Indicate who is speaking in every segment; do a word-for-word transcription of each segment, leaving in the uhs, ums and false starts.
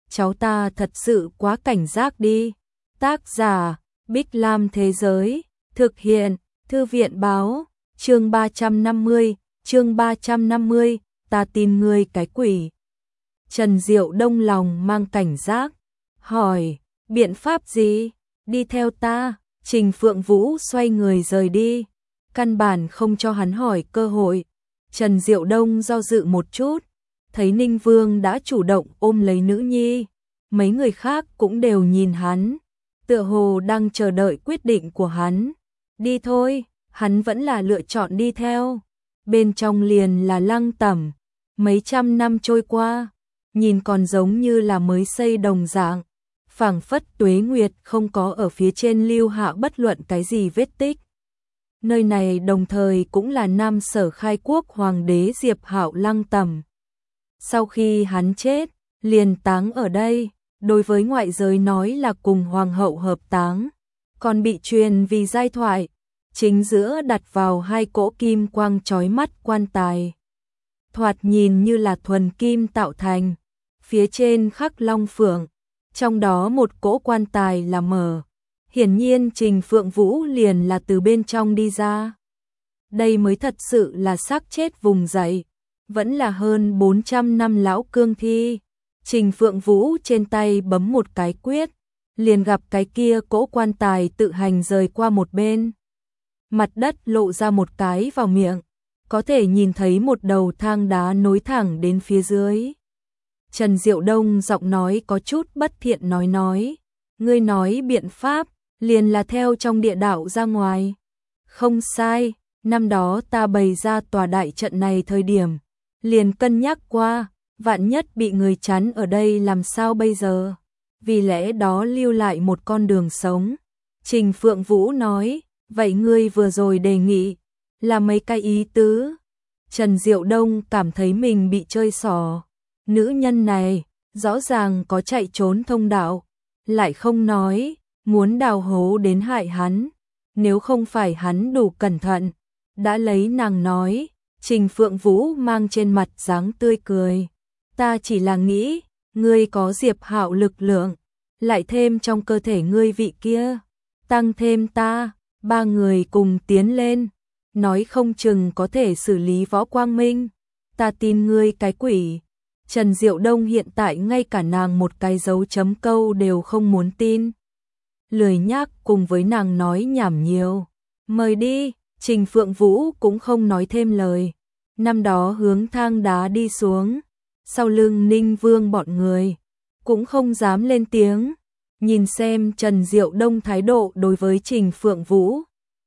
Speaker 1: cháu ta thật sự quá cảnh giác đi. Tác giả, Bích Lam Thế Giới, thực hiện, Thư viện Báo, chương ba trăm năm mươi, chương ba trăm năm mươi, ta tin ngươi cái quỷ. Trần Diệu Đông lòng mang cảnh giác, hỏi, biện pháp gì? Đi theo ta. Trình Phượng Vũ xoay người rời đi, căn bản không cho hắn hỏi cơ hội. Trần Diệu Đông do dự một chút, thấy Ninh Vương đã chủ động ôm lấy nữ nhi, mấy người khác cũng đều nhìn hắn, tựa hồ đang chờ đợi quyết định của hắn. Đi thôi, hắn vẫn là lựa chọn đi theo. Bên trong liền là Lăng Tẩm, mấy trăm năm trôi qua, nhìn còn giống như là mới xây đồng dạng, phảng phất tuế nguyệt không có ở phía trên lưu hạ bất luận cái gì vết tích. Nơi này đồng thời cũng là Nam Sở khai quốc hoàng đế Diệp Hạo Lăng Tẩm. Sau khi hắn chết, liền táng ở đây, đối với ngoại giới nói là cùng hoàng hậu hợp táng, còn bị truyền vì giai thoại, chính giữa đặt vào hai cỗ kim quang chói mắt quan tài. Thoạt nhìn như là thuần kim tạo thành, phía trên khắc long phượng, trong đó một cỗ quan tài là mở. Hiển nhiên Trình Phượng Vũ liền là từ bên trong đi ra. Đây mới thật sự là xác chết vùng dậy, vẫn là hơn bốn trăm năm lão cương thi. Trình Phượng Vũ trên tay bấm một cái quyết, liền gặp cái kia cỗ quan tài tự hành rời qua một bên. Mặt đất lộ ra một cái vào miệng, có thể nhìn thấy một đầu thang đá nối thẳng đến phía dưới. Trần Diệu Đông giọng nói có chút bất thiện nói nói, ngươi nói biện pháp, liền là theo trong địa đạo ra ngoài. Không sai, năm đó ta bày ra tòa đại trận này thời điểm, liền cân nhắc qua, vạn nhất bị người chắn ở đây làm sao bây giờ, vì lẽ đó lưu lại một con đường sống. Trình Phượng Vũ nói, vậy ngươi vừa rồi đề nghị, là mấy cái ý tứ. Trần Diệu Đông cảm thấy mình bị chơi xỏ, nữ nhân này, rõ ràng có chạy trốn thông đạo, lại không nói, muốn đào hố đến hại hắn, nếu không phải hắn đủ cẩn thận, đã lấy nàng nói. Trình Phượng Vũ mang trên mặt dáng tươi cười, ta chỉ là nghĩ, ngươi có Diệp Hạo lực lượng, lại thêm trong cơ thể ngươi vị kia, tăng thêm ta, ba người cùng tiến lên, nói không chừng có thể xử lý Võ Quang Minh, ta tin ngươi cái quỷ. Trần Diệu Đông hiện tại ngay cả nàng một cái dấu chấm câu đều không muốn tin, lười nhác cùng với nàng nói nhảm nhiều, mời đi. Trình Phượng Vũ cũng không nói thêm lời, năm đó hướng thang đá đi xuống, sau lưng Ninh Vương bọn người, cũng không dám lên tiếng, nhìn xem Trần Diệu Đông thái độ đối với Trình Phượng Vũ,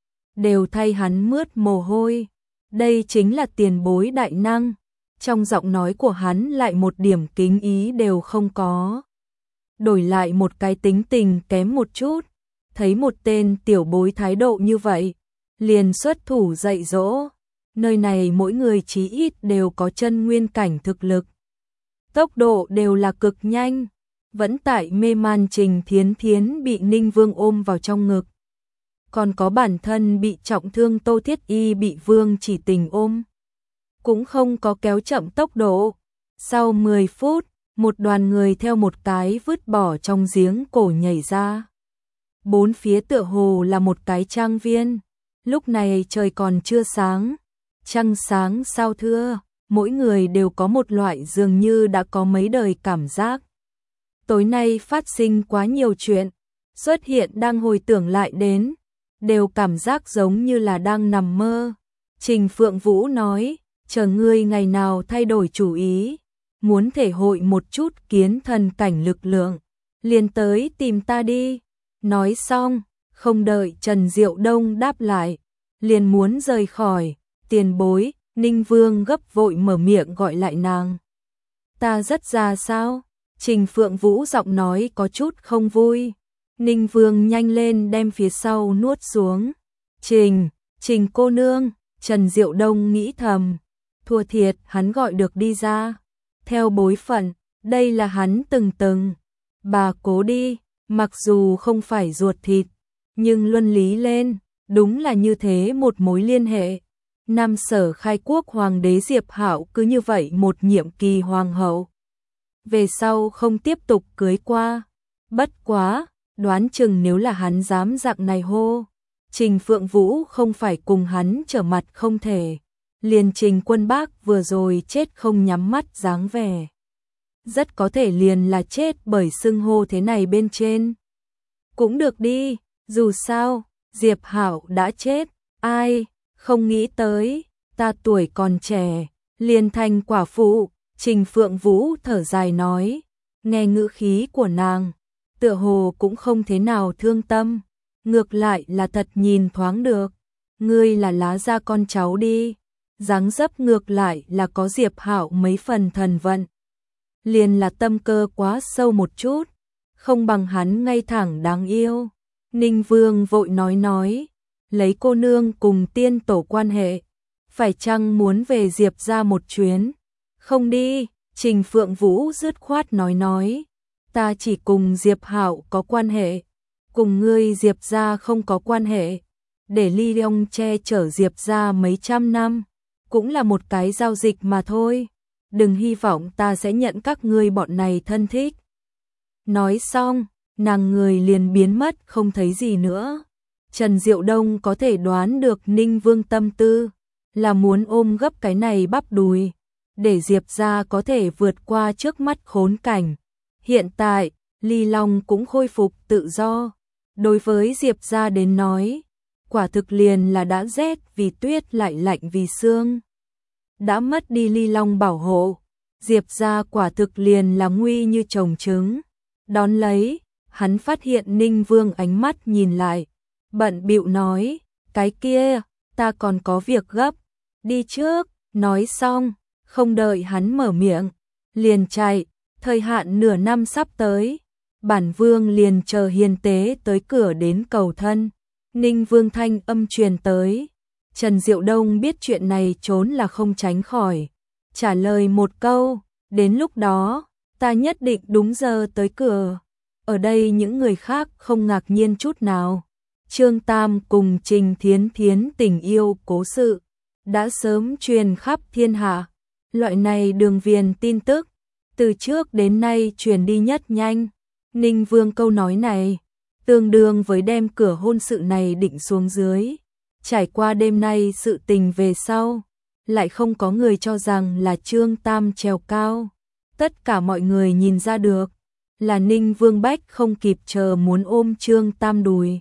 Speaker 1: đều thay hắn mướt mồ hôi, đây chính là tiền bối đại năng, trong giọng nói của hắn lại một điểm kính ý đều không có. Đổi lại một cái tính tình kém một chút, thấy một tên tiểu bối thái độ như vậy, liền xuất thủ dạy dỗ. Nơi này mỗi người chí ít đều có chân nguyên cảnh thực lực, tốc độ đều là cực nhanh. Vẫn tại mê man Trình Thiến Thiến bị Ninh Vương ôm vào trong ngực, còn có bản thân bị trọng thương Tô Thiết Y bị Vương Chỉ Tình ôm, cũng không có kéo chậm tốc độ. Sau mười phút, một đoàn người theo một cái vứt bỏ trong giếng cổ nhảy ra. Bốn phía tựa hồ là một cái trang viên. Lúc này trời còn chưa sáng, trăng sáng sao thưa, mỗi người đều có một loại dường như đã có mấy đời cảm giác. Tối nay phát sinh quá nhiều chuyện, xuất hiện đang hồi tưởng lại đến, đều cảm giác giống như là đang nằm mơ. Trình Phượng Vũ nói, chờ ngươi ngày nào thay đổi chủ ý, muốn thể hội một chút kiến thần cảnh lực lượng, liền tới tìm ta đi. Nói xong, không đợi Trần Diệu Đông đáp lại, liền muốn rời khỏi. Tiền bối, Ninh Vương gấp vội mở miệng gọi lại nàng. Ta rất già sao? Trình Phượng Vũ giọng nói có chút không vui. Ninh Vương nhanh lên đem phía sau nuốt xuống. Trình, Trình cô nương, Trần Diệu Đông nghĩ thầm. Thua thiệt hắn gọi được đi ra. Theo bối phận, đây là hắn từng từng. Bà cố đi, mặc dù không phải ruột thịt, nhưng luân lý lên, đúng là như thế một mối liên hệ. Nam Sở khai quốc hoàng đế Diệp Hạo cứ như vậy một nhiệm kỳ hoàng hậu. về sau không tiếp tục cưới qua. Bất quá, đoán chừng nếu là hắn dám dạng này hô, Trình Phượng Vũ không phải cùng hắn trở mặt không thể. Liền Trình Quân Bác vừa rồi chết không nhắm mắt dáng vẻ. Rất có thể liền là chết bởi xưng hô thế này bên trên. Cũng được đi, dù sao, Diệp Hạo đã chết, ai, không nghĩ tới, ta tuổi còn trẻ, liền thành quả phụ. Trình Phượng Vũ thở dài nói, nghe ngữ khí của nàng, tựa hồ cũng không thế nào thương tâm, ngược lại là thật nhìn thoáng được. Ngươi là lá gia con cháu đi, dáng dấp ngược lại là có Diệp Hạo mấy phần thần vận. Liền là tâm cơ quá sâu một chút, không bằng hắn ngay thẳng đáng yêu. Ninh Vương vội nói nói, lấy cô nương cùng tiên tổ quan hệ, phải chăng muốn về Diệp gia một chuyến? Không đi, Trình Phượng Vũ dứt khoát nói nói, ta chỉ cùng Diệp Hạo có quan hệ, cùng ngươi Diệp gia không có quan hệ, để Ly Long che chở Diệp gia mấy trăm năm, cũng là một cái giao dịch mà thôi, đừng hy vọng ta sẽ nhận các ngươi bọn này thân thích. Nói xong, nàng người liền biến mất không thấy gì nữa. Trần Diệu Đông có thể đoán được Ninh Vương tâm tư, là muốn ôm gấp cái này bắp đùi, để Diệp gia có thể vượt qua trước mắt khốn cảnh. Hiện tại, Ly Long cũng khôi phục tự do. Đối với Diệp gia đến nói, quả thực liền là đã rét vì tuyết lại lạnh vì sương. Đã mất đi Ly Long bảo hộ, Diệp gia quả thực liền là nguy như trồng trứng. Đón lấy, hắn phát hiện Ninh Vương ánh mắt nhìn lại, bận bịu nói, cái kia, ta còn có việc gấp, đi trước. Nói xong, không đợi hắn mở miệng, liền chạy. Thời hạn nửa năm sắp tới, bản vương liền chờ hiền tế tới cửa đến cầu thân. Ninh Vương thanh âm truyền tới. Trần Diệu Đông biết chuyện này trốn là không tránh khỏi, trả lời một câu, đến lúc đó, ta nhất định đúng giờ tới cửa. Ở đây những người khác không ngạc nhiên chút nào. Trương Tam cùng Trình Thiến Thiến tình yêu cố sự đã sớm truyền khắp thiên hạ. Loại này đường viền tin tức, từ trước đến nay truyền đi nhất nhanh. Ninh Vương câu nói này, tương đương với đem cửa hôn sự này định xuống dưới. Trải qua đêm nay sự tình về sau, lại không có người cho rằng là Trương Tam trèo cao. Tất cả mọi người nhìn ra được, là Ninh Vương Bách không kịp chờ muốn ôm Trương Tam đùi.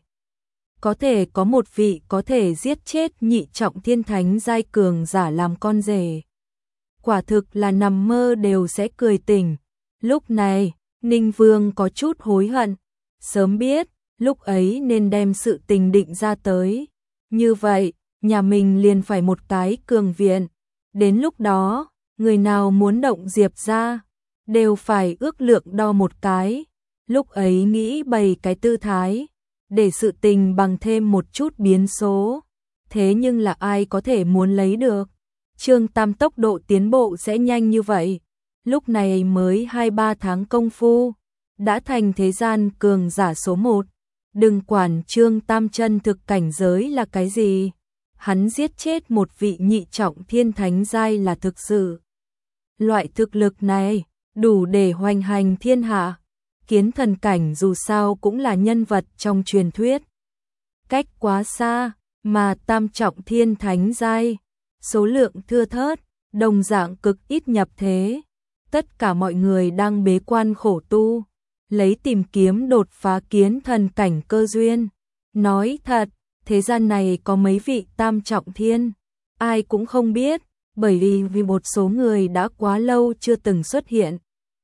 Speaker 1: Có thể có một vị có thể giết chết nhị trọng thiên thánh giai cường giả làm con rể. Quả thực là nằm mơ đều sẽ cười tỉnh. Lúc này, Ninh Vương có chút hối hận. Sớm biết, lúc ấy nên đem sự tình định ra tới. Như vậy, nhà mình liền phải một cái cường viện. Đến lúc đó, người nào muốn động Diệp ra, đều phải ước lượng đo một cái. Lúc ấy nghĩ bày cái tư thái, để sự tình bằng thêm một chút biến số. Thế nhưng là ai có thể muốn lấy được? Trương Tam tốc độ tiến bộ sẽ nhanh như vậy. Lúc này mới hai ba tháng công phu, đã thành thế gian cường giả số một. Đừng quản Trương Tam chân thực cảnh giới là cái gì. Hắn giết chết một vị nhị trọng thiên thánh giai là thực sự. Loại thực lực này, đủ để hoành hành thiên hạ. Kiến thần cảnh dù sao cũng là nhân vật trong truyền thuyết. Cách quá xa, mà tam trọng thiên thánh giai, số lượng thưa thớt, đồng dạng cực ít nhập thế. Tất cả mọi người đang bế quan khổ tu, lấy tìm kiếm đột phá kiến thần cảnh cơ duyên. Nói thật, thế gian này có mấy vị tam trọng thiên, ai cũng không biết, bởi vì vì một số người đã quá lâu chưa từng xuất hiện.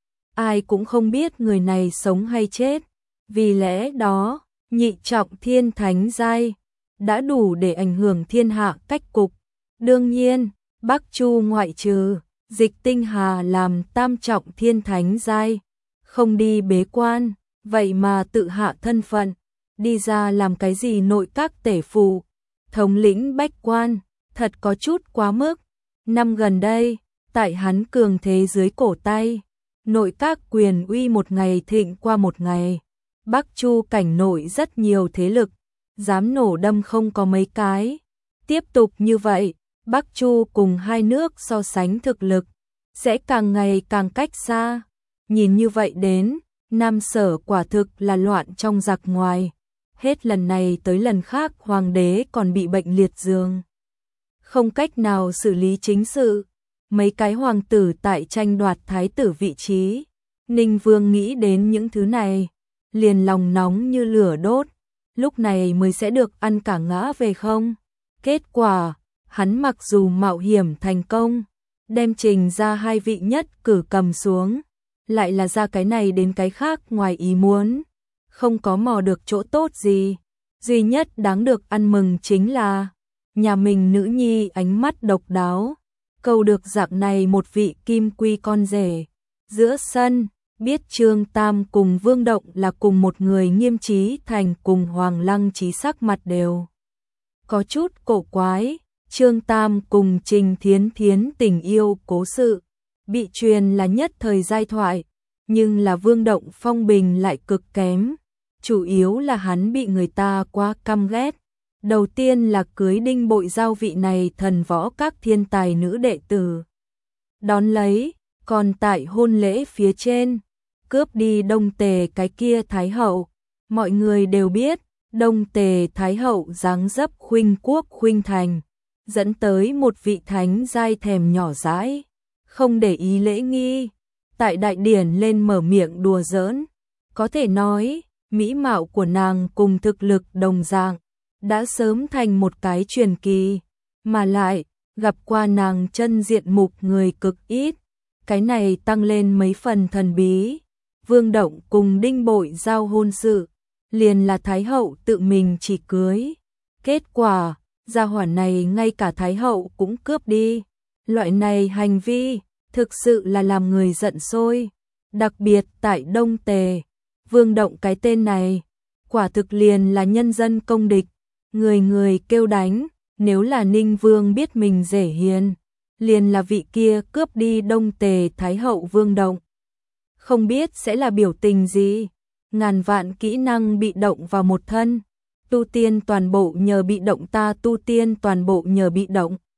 Speaker 1: Ai cũng không biết người này sống hay chết, vì lẽ đó, nhị trọng thiên thánh giai đã đủ để ảnh hưởng thiên hạ cách cục. Đương nhiên, Bắc Chu ngoại trừ, Dịch Tinh Hà làm tam trọng thiên thánh giai, không đi bế quan, vậy mà tự hạ thân phận, đi ra làm cái gì nội các tể phụ, thống lĩnh bách quan, thật có chút quá mức. Năm gần đây, tại hắn cường thế dưới cổ tay, nội các quyền uy một ngày thịnh qua một ngày. Bắc Chu cảnh nội rất nhiều thế lực, dám nổ đâm không có mấy cái. Tiếp tục như vậy, Bắc Chu cùng hai nước so sánh thực lực, sẽ càng ngày càng cách xa. Nhìn như vậy đến, Nam Sở quả thực là loạn trong giặc ngoài. Hết lần này tới lần khác hoàng đế còn bị bệnh liệt giường. Không cách nào xử lý chính sự. Mấy cái hoàng tử tại tranh đoạt thái tử vị trí. Ninh Vương nghĩ đến những thứ này, liền lòng nóng như lửa đốt. Lúc này mới sẽ được ăn cả ngã về không? Kết quả, hắn mặc dù mạo hiểm thành công, đem Trình ra hai vị nhất cử cầm xuống, lại là ra cái này đến cái khác ngoài ý muốn, không có mò được chỗ tốt gì. Duy nhất đáng được ăn mừng chính là nhà mình nữ nhi ánh mắt độc đáo, cầu được dạng này một vị kim quy con rể. Giữa sân, biết Trương Tam cùng Vương Động là cùng một người Nghiêm Chí Thành cùng Hoàng Lăng Chí sắc mặt đều có chút cổ quái. Trương Tam cùng Trình Thiến Thiến tình yêu cố sự, bị truyền là nhất thời giai thoại, nhưng là Vương Động phong bình lại cực kém, chủ yếu là hắn bị người ta quá căm ghét. Đầu tiên là cưới Đinh Bội Giao vị này thần võ các thiên tài nữ đệ tử, đón lấy, còn tại hôn lễ phía trên, cướp đi Đông Tề cái kia Thái Hậu. Mọi người đều biết, Đông Tề Thái Hậu dáng dấp khuynh quốc khuynh thành, dẫn tới một vị thánh giai thèm nhỏ dãi, không để ý lễ nghi, tại đại điển lên mở miệng đùa giỡn. Có thể nói, mỹ mạo của nàng cùng thực lực đồng dạng, đã sớm thành một cái truyền kỳ, mà lại, gặp qua nàng chân diện mục người cực ít, cái này tăng lên mấy phần thần bí. Vương Động cùng Đinh Bội Giao hôn sự, liền là Thái Hậu tự mình chỉ cưới. Kết quả, gia hỏa này ngay cả Thái Hậu cũng cướp đi. Loại này hành vi, thực sự là làm người giận sôi. Đặc biệt tại Đông Tề, Vương Động cái tên này, quả thực liền là nhân dân công địch. Người người kêu đánh, nếu là Ninh Vương biết mình rể hiền, liền là vị kia cướp đi Đông Tề Thái Hậu Vương Động. Không biết sẽ là biểu tình gì, ngàn vạn kỹ năng bị động vào một thân, tu tiên toàn bộ nhờ bị động ta tu tiên toàn bộ nhờ bị động.